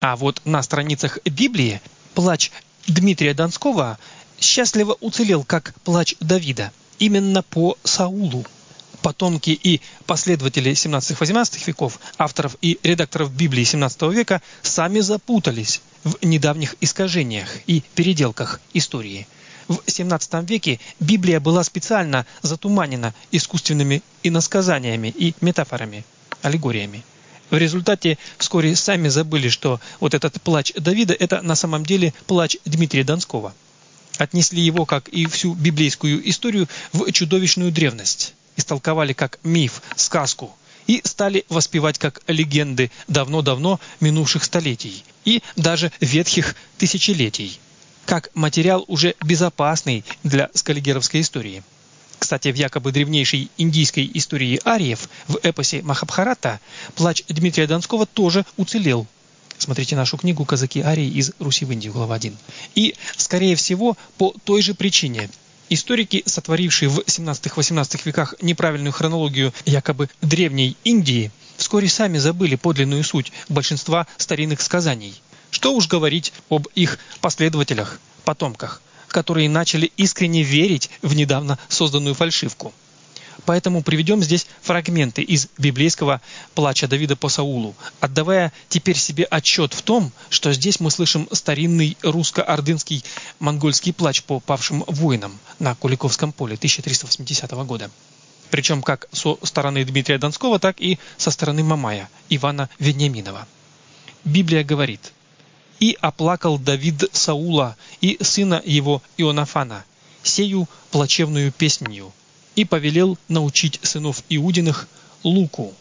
А вот на страницах Библии плач Дмитрия Донского счастливо уцелел как плач Давида именно по Саулу. Потомки и последователи 17-18 веков, авторов и редакторов Библии 17 века сами запутались в недавних искажениях и переделках истории. В 17 веке Библия была специально затуманена искусственными иносказаниями и метафорами, аллегориями. В результате вскоре сами забыли, что вот этот плач Давида – это на самом деле плач Дмитрия Донского. Отнесли его, как и всю библейскую историю, в чудовищную древность. Истолковали как миф, сказку и стали воспевать как легенды давно-давно минувших столетий и даже ветхих тысячелетий, как материал уже безопасный для скаллигеровской истории. Кстати, в якобы древнейшей индийской истории ариев в эпосе Махабхарата плач Дмитрия Донского тоже уцелел. Смотрите нашу книгу «Казаки Арии из Руси в Индию», глава 1. И, скорее всего, по той же причине. Историки, сотворившие в 17-18 веках неправильную хронологию якобы древней Индии, вскоре сами забыли подлинную суть большинства старинных сказаний. Что уж говорить об их последователях, потомках, которые начали искренне верить в недавно созданную фальшивку. Поэтому приведем здесь фрагменты из библейского плача Давида по Саулу, отдавая теперь себе отчет в том, что здесь мы слышим старинный русско-ордынский монгольский плач по павшим воинам на Куликовском поле 1380 года. Причем как со стороны Дмитрия Донского, так и со стороны Мамая, Ивана Вениаминова. Библия говорит: «И оплакал Давид Саула и сына его Ионафана, сею плачевную песнью, и повелел научить сынов Иудиных луку».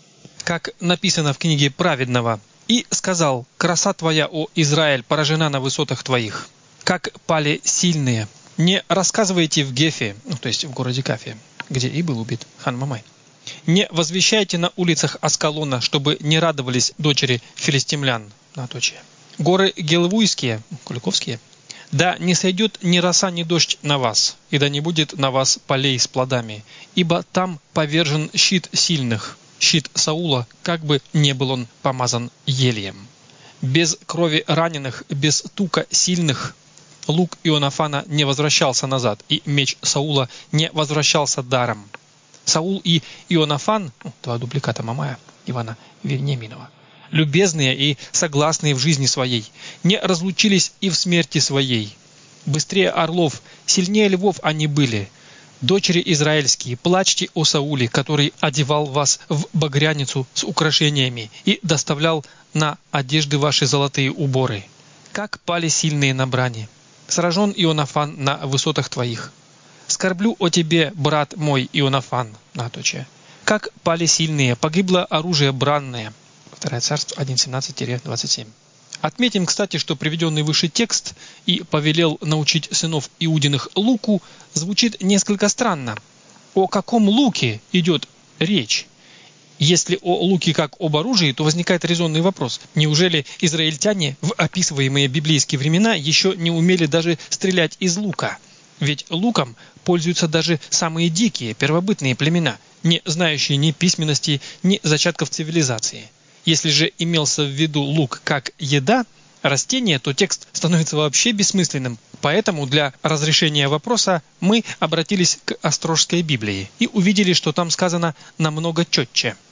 Как написано в книге праведного: «И сказал: краса твоя, о Израиль, поражена на высотах твоих, как пали сильные. Не рассказывайте в Гефе», то есть в городе Кафе, где и был убит хан Мамай. «Не возвещайте на улицах Аскалона, чтобы не радовались дочери филистимлян». «Горы Гелвуйские», Куликовские, «да не сойдет ни роса, ни дождь на вас, и да не будет на вас полей с плодами, ибо там повержен щит сильных, щит Саула, как бы не был он помазан елеем. Без крови раненых, без тука сильных лук Ионафана не возвращался назад, и меч Саула не возвращался даром». Саул и Ионафан, два дубликата Мамая, Ивана Вениаминова, любезные и согласные в жизни своей, не разлучились и в смерти своей. Быстрее орлов, сильнее львов они были. Дочери израильские, плачьте о Сауле, который одевал вас в багряницу с украшениями и доставлял на одежды ваши золотые уборы. Как пали сильные на брани. Сражен Ионафан на высотах твоих. Скорблю о тебе, брат мой Ионафан, как пали сильные, погибло оружие бранное. 2 Царств 1:17-27. Отметим, кстати, что приведенный выше текст «и повелел научить сынов Иудиных луку» звучит несколько странно. О каком луке идет речь? Если о луке как об оружии, то возникает резонный вопрос. Неужели израильтяне в описываемые библейские времена еще не умели даже стрелять из лука? Ведь луком пользуются даже самые дикие, первобытные племена, не знающие ни письменности, ни зачатков цивилизации. Если же имелся в виду лук как еда, растение, то текст становится вообще бессмысленным. Поэтому для разрешения вопроса мы обратились к Острожской Библии и увидели, что там сказано намного четче.